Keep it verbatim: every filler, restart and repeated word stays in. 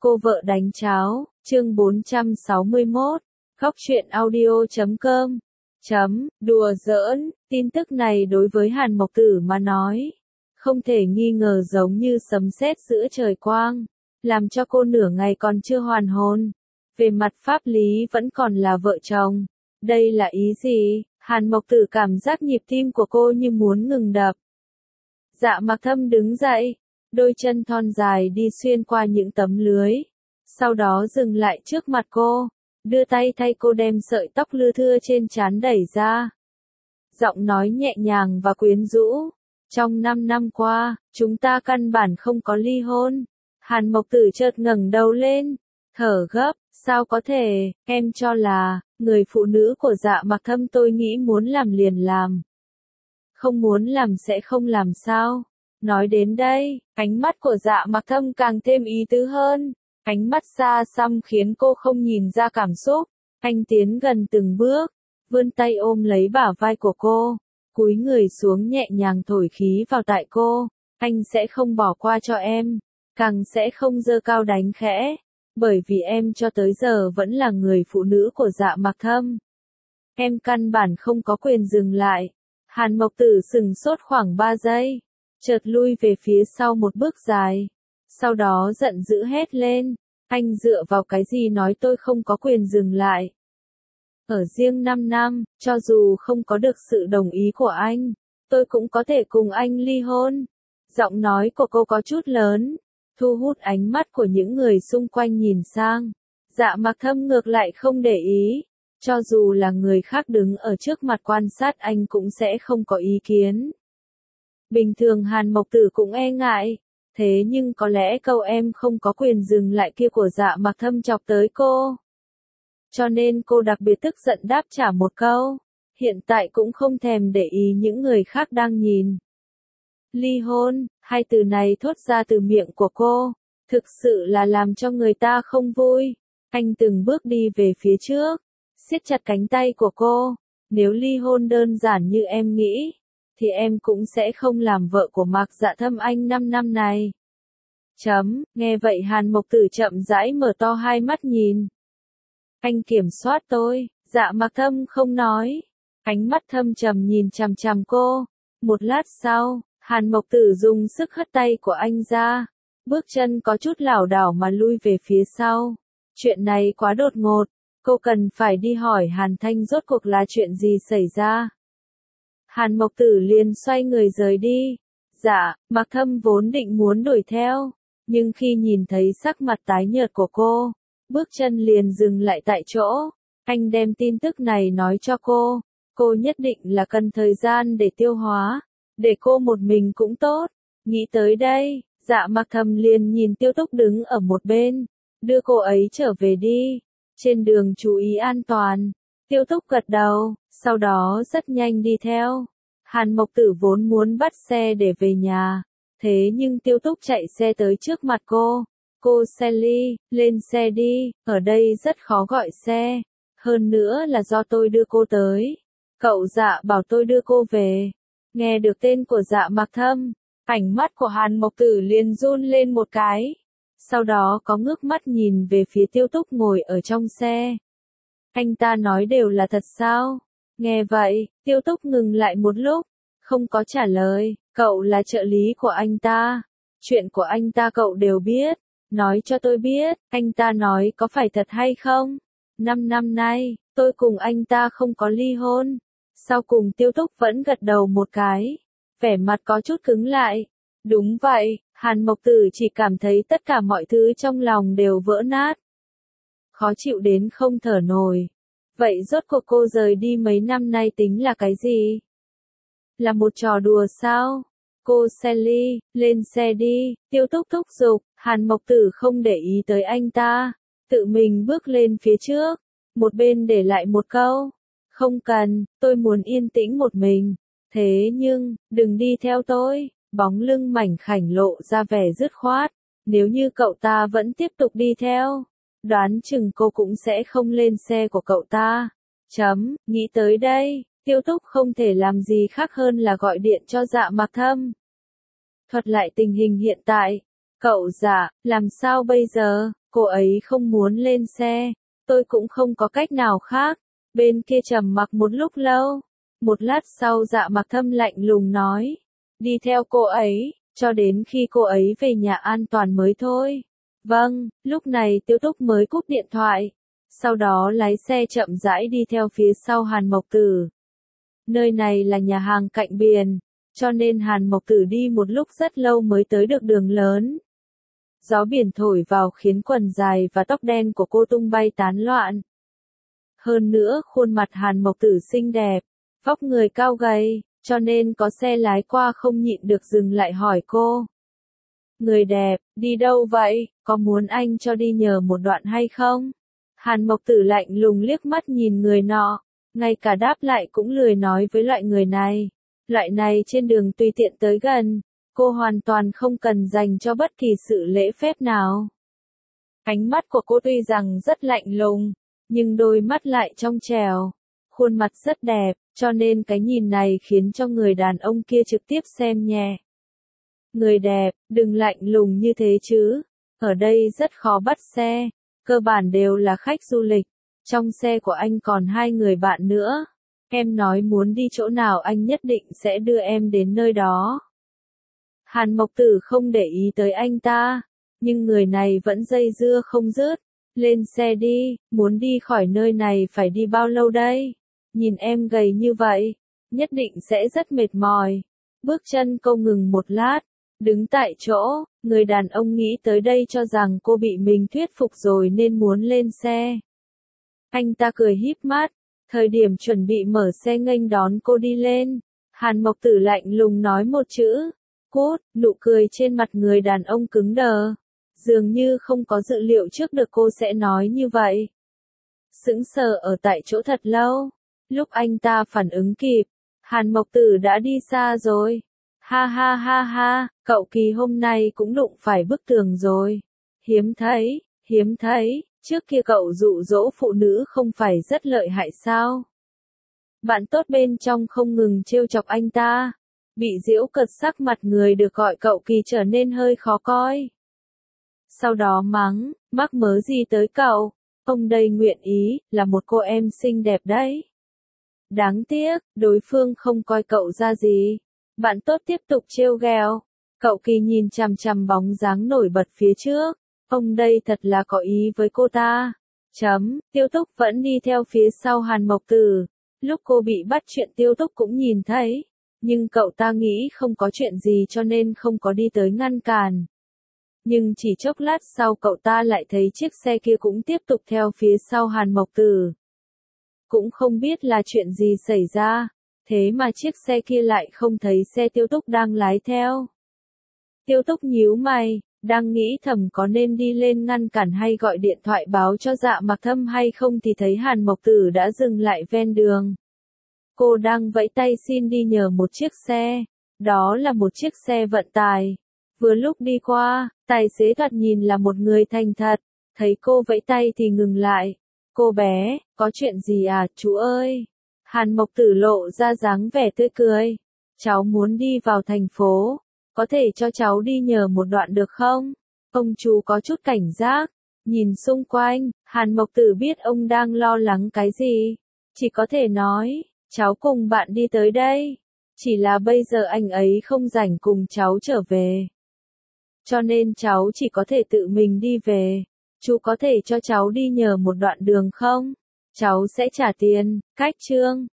Cô vợ đánh cháo, chương bốn trăm sáu mươi mốt, góc truyện audio chấm com. Chấm, đùa giỡn, tin tức này đối với Hàn Mộc Tử mà nói, không thể nghi ngờ giống như sấm sét giữa trời quang, làm cho cô nửa ngày còn chưa hoàn hồn. Về mặt pháp lý vẫn còn là vợ chồng. Đây là ý gì? Hàn Mộc Tử cảm giác nhịp tim của cô như muốn ngừng đập. Dạ Mặc Thâm đứng dậy, đôi chân thon dài đi xuyên qua những tấm lưới, sau đó dừng lại trước mặt cô, đưa tay thay cô đem sợi tóc lưa thưa trên trán đẩy ra. Giọng nói nhẹ nhàng và quyến rũ, trong năm năm qua, chúng ta căn bản không có ly hôn. Hàn Mộc Tử chợt ngẩng đầu lên, thở gấp, sao có thể, em cho là, người phụ nữ của Dạ Mặc Thâm tôi nghĩ muốn làm liền làm. Không muốn làm sẽ không làm sao. Nói đến đây, ánh mắt của Dạ Mặc Thâm càng thêm ý tứ hơn. Ánh mắt xa xăm khiến cô không nhìn ra cảm xúc. Anh tiến gần từng bước, vươn tay ôm lấy bả vai của cô, cúi người xuống nhẹ nhàng thổi khí vào tai cô. Anh sẽ không bỏ qua cho em, càng sẽ không giơ cao đánh khẽ, bởi vì em cho tới giờ vẫn là người phụ nữ của Dạ Mặc Thâm. Em căn bản không có quyền dừng lại. Hàn Mộc Tử sừng sốt khoảng ba giây, chợt lui về phía sau một bước dài, sau đó giận dữ hét lên, anh dựa vào cái gì nói tôi không có quyền dừng lại? Ở riêng năm năm, cho dù không có được sự đồng ý của anh, tôi cũng có thể cùng anh ly hôn. Giọng nói của cô có chút lớn, thu hút ánh mắt của những người xung quanh nhìn sang. Dạ Mặc Thâm ngược lại không để ý. Cho dù là người khác đứng ở trước mặt quan sát anh cũng sẽ không có ý kiến. Bình thường Hàn Mộc Tử cũng e ngại, thế nhưng có lẽ câu em không có quyền dừng lại kia của Dạ Mặc Thâm chọc tới cô. Cho nên cô đặc biệt tức giận đáp trả một câu, hiện tại cũng không thèm để ý những người khác đang nhìn. Ly hôn, hai từ này thốt ra từ miệng của cô, thực sự là làm cho người ta không vui. Anh từng bước đi về phía trước, siết chặt cánh tay của cô, nếu ly hôn đơn giản như em nghĩ, thì em cũng sẽ không làm vợ của Mạc Dạ Thâm anh năm năm này. Chấm, nghe vậy Hàn Mộc Tử chậm rãi mở to hai mắt nhìn. Anh kiểm soát tôi, Dạ Mặc Thâm không nói, ánh mắt thâm trầm nhìn chằm chằm cô. Một lát sau, Hàn Mộc Tử dùng sức hất tay của anh ra, bước chân có chút lảo đảo mà lui về phía sau. Chuyện này quá đột ngột. Cô cần phải đi hỏi Hàn Thanh rốt cuộc là chuyện gì xảy ra. Hàn Mộc Tử liền xoay người rời đi. Dạ, Mặc Thâm vốn định muốn đuổi theo, nhưng khi nhìn thấy sắc mặt tái nhợt của cô, bước chân liền dừng lại tại chỗ. Anh đem tin tức này nói cho cô, cô nhất định là cần thời gian để tiêu hóa, để cô một mình cũng tốt. Nghĩ tới đây, Dạ Mặc Thâm liền nhìn Tiêu Túc đứng ở một bên, đưa cô ấy trở về đi. Trên đường chú ý an toàn. Tiêu Túc gật đầu, sau đó rất nhanh đi theo. Hàn Mộc Tử vốn muốn bắt xe để về nhà, thế nhưng Tiêu Túc chạy xe tới trước mặt cô. Cô Sally, lên xe đi, ở đây rất khó gọi xe. Hơn nữa là do tôi đưa cô tới. Cậu Dạ bảo tôi đưa cô về. Nghe được tên của Dạ Mặc Thâm, ánh mắt của Hàn Mộc Tử liền run lên một cái. Sau đó có ngước mắt nhìn về phía Tiêu Túc ngồi ở trong xe. Anh ta nói đều là thật sao? Nghe vậy, Tiêu Túc ngừng lại một lúc, không có trả lời. Cậu là trợ lý của anh ta. Chuyện của anh ta cậu đều biết. Nói cho tôi biết, anh ta nói có phải thật hay không? Năm năm nay, tôi cùng anh ta không có ly hôn. Sau cùng Tiêu Túc vẫn gật đầu một cái. Vẻ mặt có chút cứng lại. Đúng vậy. Hàn Mộc Tử chỉ cảm thấy tất cả mọi thứ trong lòng đều vỡ nát. Khó chịu đến không thở nổi. Vậy rốt cuộc cô rời đi mấy năm nay tính là cái gì? Là một trò đùa sao? Cô Sally, lên xe đi, Tiêu Túc thúc giục. Hàn Mộc Tử không để ý tới anh ta, tự mình bước lên phía trước, một bên để lại một câu. Không cần, tôi muốn yên tĩnh một mình. Thế nhưng, đừng đi theo tôi. Bóng lưng mảnh khảnh lộ ra vẻ dứt khoát. Nếu như cậu ta vẫn tiếp tục đi theo, đoán chừng cô cũng sẽ không lên xe của cậu ta. Chấm, nghĩ tới đây, Tiêu Túc không thể làm gì khác hơn là gọi điện cho Dạ Mặc Thâm. Thuật lại tình hình hiện tại. Cậu Dạ, làm sao bây giờ? Cô ấy không muốn lên xe, tôi cũng không có cách nào khác. Bên kia trầm mặc một lúc lâu. Một lát sau Dạ Mặc Thâm lạnh lùng nói. Đi theo cô ấy, cho đến khi cô ấy về nhà an toàn mới thôi. Vâng, lúc này Tiêu Túc mới cúp điện thoại. Sau đó lái xe chậm rãi đi theo phía sau Hàn Mộc Tử. Nơi này là nhà hàng cạnh biển, cho nên Hàn Mộc Tử đi một lúc rất lâu mới tới được đường lớn. Gió biển thổi vào khiến quần dài và tóc đen của cô tung bay tán loạn. Hơn nữa khuôn mặt Hàn Mộc Tử xinh đẹp, vóc người cao gầy, cho nên có xe lái qua không nhịn được dừng lại hỏi cô. Người đẹp, đi đâu vậy, có muốn anh cho đi nhờ một đoạn hay không? Hàn Mộc Tử lạnh lùng liếc mắt nhìn người nọ, ngay cả đáp lại cũng lười nói với loại người này. Loại này trên đường tùy tiện tới gần, cô hoàn toàn không cần dành cho bất kỳ sự lễ phép nào. Ánh mắt của cô tuy rằng rất lạnh lùng, nhưng đôi mắt lại trong trẻo, khuôn mặt rất đẹp, cho nên cái nhìn này khiến cho người đàn ông kia trực tiếp xem nhẹ. Người đẹp, đừng lạnh lùng như thế chứ, ở đây rất khó bắt xe, cơ bản đều là khách du lịch, trong xe của anh còn hai người bạn nữa. Em nói muốn đi chỗ nào anh nhất định sẽ đưa em đến nơi đó. Hàn Mộc Tử không để ý tới anh ta, nhưng người này vẫn dây dưa không dứt. Lên xe đi, muốn đi khỏi nơi này phải đi bao lâu đây? Nhìn em gầy như vậy, nhất định sẽ rất mệt mỏi. Bước chân cô ngừng một lát, đứng tại chỗ, người đàn ông nghĩ tới đây cho rằng cô bị mình thuyết phục rồi nên muốn lên xe. Anh ta cười híp mắt, thời điểm chuẩn bị mở xe nghênh đón cô đi lên. Hàn Mộc Tử lạnh lùng nói một chữ, cút, nụ cười trên mặt người đàn ông cứng đờ. Dường như không có dự liệu trước được cô sẽ nói như vậy. Sững sờ ở tại chỗ thật lâu. Lúc anh ta phản ứng kịp, Hàn Mộc Tử đã đi xa rồi. Ha ha ha ha, cậu Kỳ hôm nay cũng đụng phải bức tường rồi. Hiếm thấy, hiếm thấy, trước kia cậu dụ dỗ phụ nữ không phải rất lợi hại sao? Bạn tốt bên trong không ngừng trêu chọc anh ta. Bị giễu cợt sắc mặt người được gọi cậu Kỳ trở nên hơi khó coi. Sau đó mắng, mắc mớ gì tới cậu, ông đây nguyện ý, là một cô em xinh đẹp đấy. Đáng tiếc, đối phương không coi cậu ra gì. Bạn tốt tiếp tục trêu ghẹo. Cậu Kỳ nhìn chằm chằm bóng dáng nổi bật phía trước. Ông đây thật là có ý với cô ta. Chấm, Tiêu Túc vẫn đi theo phía sau Hàn Mộc Tử. Lúc cô bị bắt chuyện Tiêu Túc cũng nhìn thấy. Nhưng cậu ta nghĩ không có chuyện gì cho nên không có đi tới ngăn cản. Nhưng chỉ chốc lát sau cậu ta lại thấy chiếc xe kia cũng tiếp tục theo phía sau Hàn Mộc Tử. Cũng không biết là chuyện gì xảy ra, thế mà chiếc xe kia lại không thấy xe Tiêu Túc đang lái theo. Tiêu Túc nhíu mày, đang nghĩ thầm có nên đi lên ngăn cản hay gọi điện thoại báo cho Dạ Mặc Thâm hay không thì thấy Hàn Mộc Tử đã dừng lại ven đường. Cô đang vẫy tay xin đi nhờ một chiếc xe, đó là một chiếc xe vận tải. Vừa lúc đi qua, tài xế thoạt nhìn là một người thành thật, thấy cô vẫy tay thì ngừng lại. Cô bé, có chuyện gì à, chú ơi? Hàn Mộc Tử lộ ra dáng vẻ tươi cười. Cháu muốn đi vào thành phố, có thể cho cháu đi nhờ một đoạn được không? Ông chú có chút cảnh giác, nhìn xung quanh, Hàn Mộc Tử biết ông đang lo lắng cái gì. Chỉ có thể nói, cháu cùng bạn đi tới đây. Chỉ là bây giờ anh ấy không rảnh cùng cháu trở về. Cho nên cháu chỉ có thể tự mình đi về. Chú có thể cho cháu đi nhờ một đoạn đường không? Cháu sẽ trả tiền. Cách chương